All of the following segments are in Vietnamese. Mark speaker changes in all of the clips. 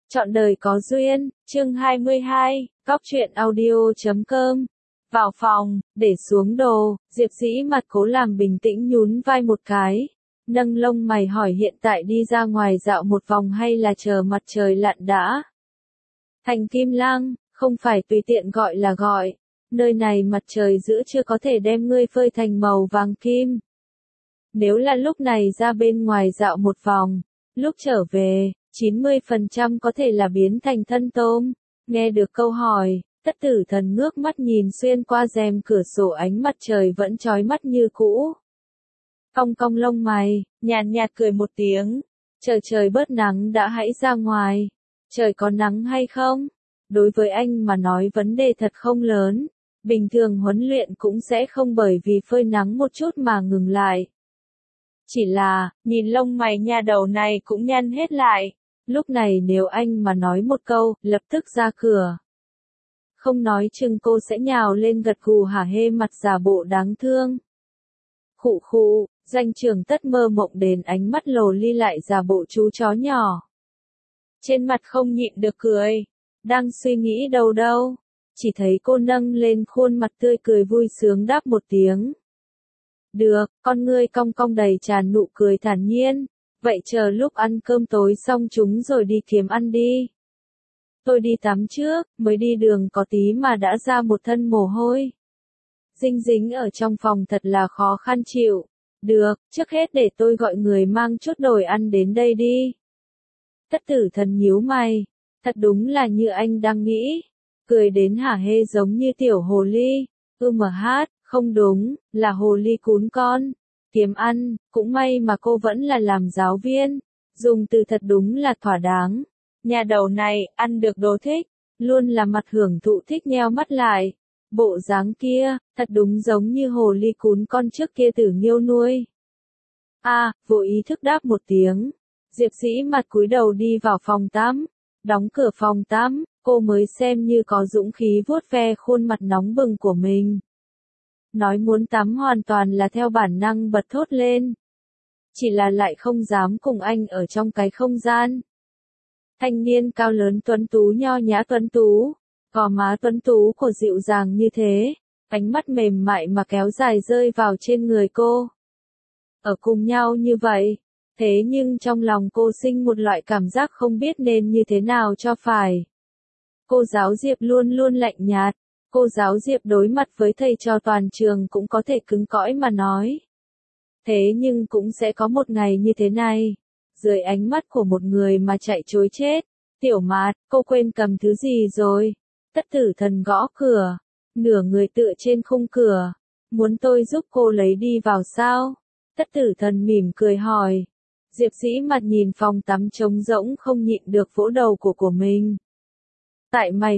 Speaker 1: Trọn đời có duyên, chương 22, Cóc truyện audio.com. Vào phòng, để xuống đồ, Diệp Dĩ mặt cố làm bình tĩnh nhún vai một cái. Nâng lông mày hỏi hiện tại đi ra ngoài dạo một vòng hay là chờ mặt trời lặn đã? Thành Kim Lang, không phải tùy tiện gọi là gọi. Nơi này mặt trời giữa chưa có thể đem ngươi phơi thành màu vàng kim. Nếu là lúc này ra bên ngoài dạo một vòng, lúc trở về, 90% có thể là biến thành thân tôm. Nghe được câu hỏi, Tất Tử Thần ngước mắt nhìn xuyên qua rèm cửa sổ, ánh mặt trời vẫn chói mắt như cũ. Cong cong lông mày, nhàn nhạt cười một tiếng. Trời bớt nắng đã, hãy ra ngoài. Trời có nắng hay không? Đối với anh mà nói vấn đề thật không lớn. Bình thường huấn luyện cũng sẽ không bởi vì phơi nắng một chút mà ngừng lại. Chỉ là, nhìn lông mày nha đầu này cũng nhăn hết lại. Lúc này nếu anh mà nói một câu, lập tức ra cửa. Không nói chừng cô sẽ nhào lên gật gù hả hê mặt giả bộ đáng thương. Khụ khụ, Doanh Trường Tất mơ mộng đến ánh mắt lồ ly lại giả bộ chú chó nhỏ. Trên mặt không nhịn được cười. Đang suy nghĩ đâu. Chỉ thấy cô nâng lên khuôn mặt tươi cười vui sướng đáp một tiếng. Được, con ngươi cong cong đầy tràn nụ cười thản nhiên. Vậy chờ lúc ăn cơm tối xong chúng rồi đi kiếm ăn đi. Tôi đi tắm trước, mới đi đường có tí mà đã ra một thân mồ hôi. Dinh dính ở trong phòng thật là khó khăn chịu. Được, trước hết để tôi gọi người mang chút đồ ăn đến đây đi. Tất Tử Thần nhíu mày. Thật đúng là như anh đang nghĩ. Cười đến hả hê giống như tiểu hồ ly. Không đúng, là hồ ly cún con. Kiếm ăn, cũng may mà cô vẫn là làm giáo viên. Dùng từ thật đúng là thỏa đáng. Nhà đầu này, ăn được đồ thích. Luôn là mặt hưởng thụ thích nheo mắt lại. Bộ dáng kia, thật đúng giống như hồ ly cún con trước kia Tử Nghiêu nuôi. Vô ý thức đáp một tiếng. Diệp Dĩ mặt cúi đầu đi vào phòng tắm. Đóng cửa phòng tắm, cô mới xem như có dũng khí vuốt ve khuôn mặt nóng bừng của mình. Nói muốn tắm hoàn toàn là theo bản năng bật thốt lên. Chỉ là lại không dám cùng anh ở trong cái không gian. Thanh niên cao lớn tuấn tú nho nhã tuấn tú, gò má tuấn tú của dịu dàng như thế, ánh mắt mềm mại mà kéo dài rơi vào trên người cô. Ở cùng nhau như vậy, thế nhưng trong lòng cô sinh một loại cảm giác không biết nên như thế nào cho phải. Cô giáo Diệp luôn luôn lạnh nhạt. Cô giáo Diệp đối mặt với thầy trò toàn trường cũng có thể cứng cỏi mà nói. Thế nhưng cũng sẽ có một ngày như thế này. Dưới ánh mắt của một người mà chạy trối chết. Tiểu Mạt, cô quên cầm thứ gì rồi? Tất Tử Thần gõ cửa. Nửa người tựa trên khung cửa. Muốn tôi giúp cô lấy đi vào sao? Tất Tử Thần mỉm cười hỏi. Diệp Dĩ mặt nhìn phòng tắm trống rỗng không nhịn được vỗ đầu của mình. Tại mày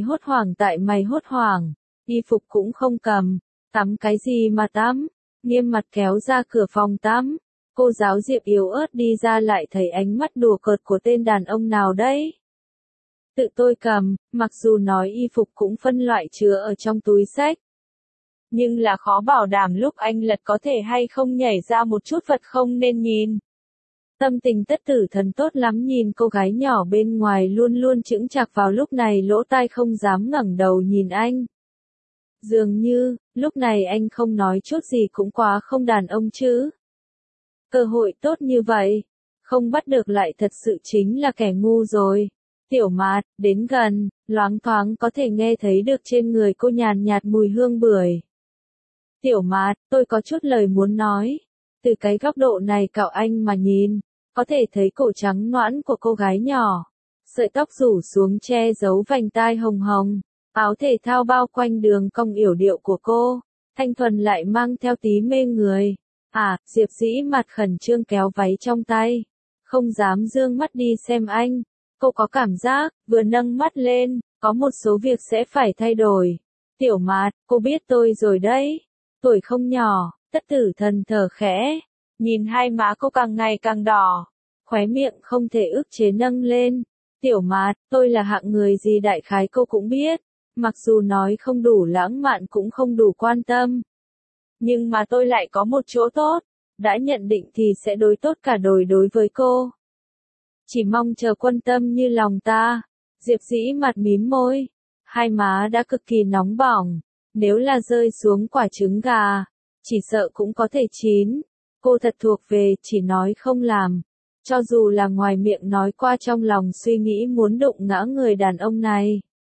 Speaker 1: hốt hoảng. Y phục cũng không cầm, tắm cái gì mà tắm, nghiêm mặt kéo ra cửa phòng tắm. Cô giáo Diệp yếu ớt đi ra lại thấy ánh mắt đùa cợt của tên đàn ông nào đấy. Tự tôi cầm, mặc dù nói y phục cũng phân loại chứa ở trong túi xách. Nhưng là khó bảo đảm lúc anh lật có thể hay không nhảy ra một chút vật không nên nhìn. Tâm tình Tất Tử Thần tốt lắm nhìn cô gái nhỏ bên ngoài luôn luôn chững chạc vào lúc này lỗ tai không dám ngẩng đầu nhìn anh. Dường như, lúc này anh không nói chút gì cũng quá không đàn ông chứ. Cơ hội tốt như vậy, không bắt được lại thật sự chính là kẻ ngu rồi. Tiểu Mạt, đến gần, loáng thoáng có thể nghe thấy được trên người cô nhàn nhạt mùi hương bưởi. Tiểu Mạt, tôi có chút lời muốn nói. Từ cái góc độ này cậu anh mà nhìn, có thể thấy cổ trắng nõn của cô gái nhỏ. Sợi tóc rủ xuống che giấu vành tai hồng hồng. Áo thể thao bao quanh đường cong yểu điệu của cô, thanh thuần lại mang theo tí mê người. Diệp Dĩ mặt khẩn trương kéo váy trong tay, không dám dương mắt đi xem anh. Cô có cảm giác, vừa nâng mắt lên, có một số việc sẽ phải thay đổi. Tiểu Mạt, cô biết tôi rồi đấy. Tuổi không nhỏ, Tất Tử Thần thở khẽ, nhìn hai má cô càng ngày càng đỏ, khóe miệng không thể ức chế nâng lên. Tiểu Mạt, tôi là hạng người gì đại khái cô cũng biết. Mặc dù nói không đủ lãng mạn cũng không đủ quan tâm. Nhưng mà tôi lại có một chỗ tốt. Đã nhận định thì sẽ đối tốt cả đời đối với cô. Chỉ mong chờ quan tâm như lòng ta. Diệp Dĩ mặt mím môi, hai má đã cực kỳ nóng bỏng, nếu là rơi xuống quả trứng gà, chỉ sợ cũng có thể chín. Cô thật thuộc về chỉ nói không làm, cho dù là ngoài miệng nói qua trong lòng suy nghĩ muốn đụng ngã người đàn ông này.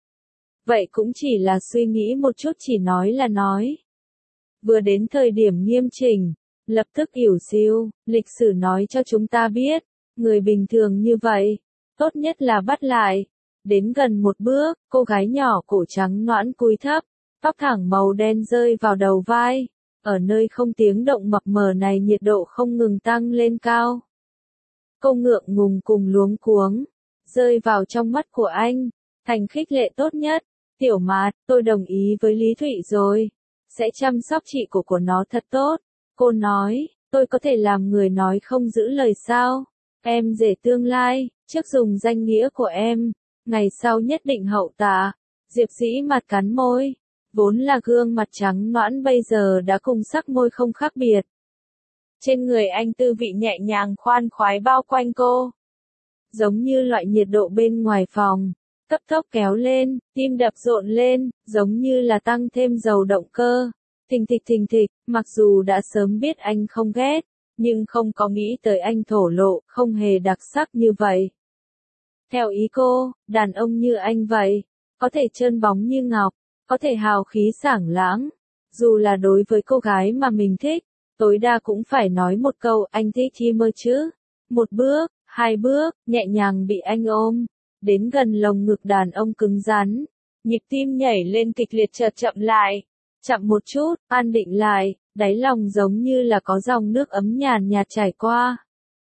Speaker 1: Vậy cũng chỉ là suy nghĩ một chút, chỉ nói là nói. Vừa đến thời điểm nghiêm chỉnh, lập tức ỉu xìu, lịch sử nói cho chúng ta biết, người bình thường như vậy, tốt nhất là bắt lại. Đến gần một bước, cô gái nhỏ cổ trắng nõn cúi thấp, tóc thẳng màu đen rơi vào đầu vai. Ở nơi không tiếng động mập mờ này nhiệt độ không ngừng tăng lên cao. Cô ngượng ngùng cùng luống cuống, rơi vào trong mắt của anh, thành khích lệ tốt nhất. Tiểu Mạt, tôi đồng ý với Lý Thụy rồi, sẽ chăm sóc chị của nó thật tốt. Cô nói, tôi có thể làm người nói không giữ lời sao? Em rể tương lai, trước dùng danh nghĩa của em, ngày sau nhất định hậu tạ. Diệp Dĩ mặt cắn môi, vốn là gương mặt trắng nõn bây giờ đã cùng sắc môi không khác biệt. Trên người anh tư vị nhẹ nhàng khoan khoái bao quanh cô, giống như loại nhiệt độ bên ngoài phòng, cấp tốc kéo lên, tim đập rộn lên, giống như là tăng thêm dầu động cơ. Thình thịch, mặc dù đã sớm biết anh không ghét, nhưng không có nghĩ tới anh thổ lộ, không hề đặc sắc như vậy. Theo ý cô, đàn ông như anh vậy, có thể trơn bóng như ngọc, có thể hào khí sảng lãng, dù là đối với cô gái mà mình thích, tối đa cũng phải nói một câu anh thích chi mơ chứ. Một bước, hai bước, nhẹ nhàng bị anh ôm, đến gần lồng ngực đàn ông cứng rắn, nhịp tim nhảy lên kịch liệt chợt chậm lại, chậm một chút, an định lại, đáy lòng giống như là có dòng nước ấm nhàn nhạt chảy qua.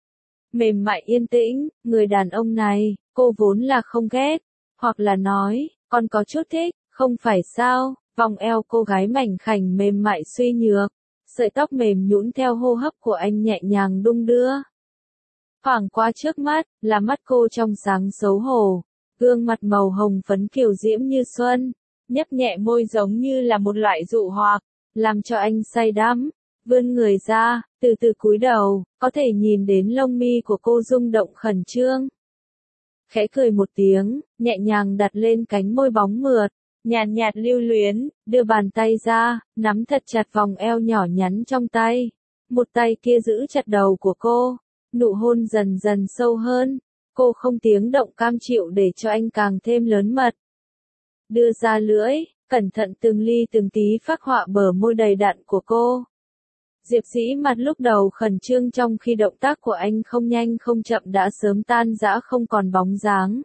Speaker 1: Mềm mại yên tĩnh, người đàn ông này, cô vốn là không ghét, hoặc là nói, còn có chút thích, không phải sao? Vòng eo cô gái mảnh khảnh mềm mại suy nhược, sợi tóc mềm nhũn theo hô hấp của anh nhẹ nhàng đung đưa. Thoảng qua trước mắt, là mắt cô trong sáng xấu hổ, gương mặt màu hồng phấn kiều diễm như xuân, nhấp nhẹ môi giống như là một loại dụ hoặc, làm cho anh say đắm. Vươn người ra, từ từ cúi đầu, có thể nhìn đến lông mi của cô rung động khẩn trương. Khẽ cười một tiếng, nhẹ nhàng đặt lên cánh môi bóng mượt, nhàn nhạt lưu luyến, đưa bàn tay ra, nắm thật chặt vòng eo nhỏ nhắn trong tay. Một tay kia giữ chặt đầu của cô, nụ hôn dần dần sâu hơn, cô không tiếng động cam chịu để cho anh càng thêm lớn mật. Đưa ra lưỡi, cẩn thận từng ly từng tí phác họa bờ môi đầy đặn của cô. Diệp Dĩ mặt lúc đầu khẩn trương trong khi động tác của anh không nhanh không chậm đã sớm tan rã không còn bóng dáng.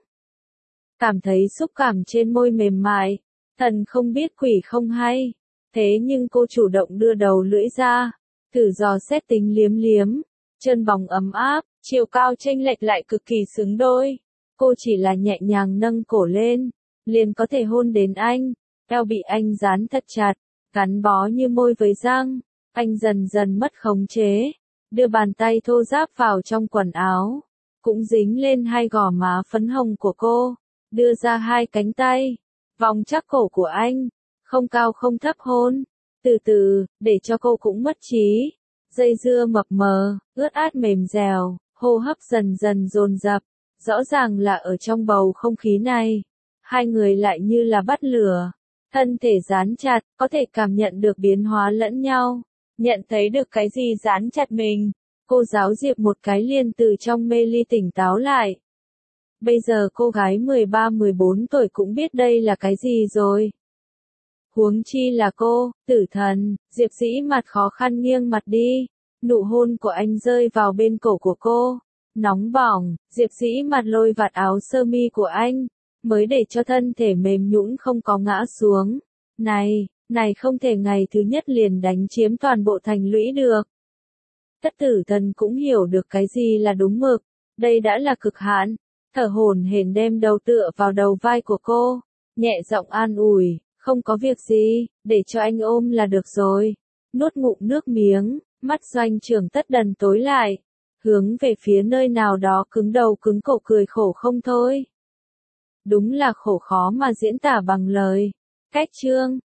Speaker 1: Cảm thấy xúc cảm trên môi mềm mại, thần không biết quỷ không hay. Thế nhưng cô chủ động đưa đầu lưỡi ra, thử dò xét tính liếm liếm, chân bóng ấm áp, chiều cao chênh lệch lại cực kỳ xứng đôi. Cô chỉ là nhẹ nhàng nâng cổ lên, liền có thể hôn đến anh, eo bị anh dán thật chặt, gắn bó như môi với răng. Anh dần dần mất khống chế, đưa bàn tay thô ráp vào trong quần áo, cũng dính lên hai gò má phấn hồng của cô, đưa ra hai cánh tay, vòng chắc cổ của anh, không cao không thấp hôn, từ từ, để cho cô cũng mất trí, dây dưa mập mờ, ướt át mềm dẻo, hô hấp dần dần dồn dập, rõ ràng là ở trong bầu không khí này, hai người lại như là bắt lửa, thân thể dán chặt, có thể cảm nhận được biến hóa lẫn nhau. Nhận thấy được cái gì dán chặt mình, cô giáo Diệp một cái liền từ trong mê ly tỉnh táo lại. Bây giờ cô gái 13-14 tuổi cũng biết đây là cái gì rồi. Huống chi là cô, tử thần. Diệp Dĩ mặt khó khăn nghiêng mặt đi, nụ hôn của anh rơi vào bên cổ của cô, nóng bỏng. Diệp Dĩ mặt lôi vạt áo sơ mi của anh, mới để cho thân thể mềm nhũn không có ngã xuống. Này không thể ngày thứ nhất liền đánh chiếm toàn bộ thành lũy được. Tất tử thần cũng hiểu được cái gì là đúng mực, đây đã là cực hạn, thở hổn hển đem đầu tựa vào đầu vai của cô, nhẹ giọng an ủi, không có việc gì, để cho anh ôm là được rồi. Nuốt ngụm nước miếng, mắt Doanh Trưởng Tất Đần tối lại, hướng về phía nơi nào đó cứng đầu cứng cổ cười khổ không thôi. Đúng là khổ khó mà diễn tả bằng lời. Cách chương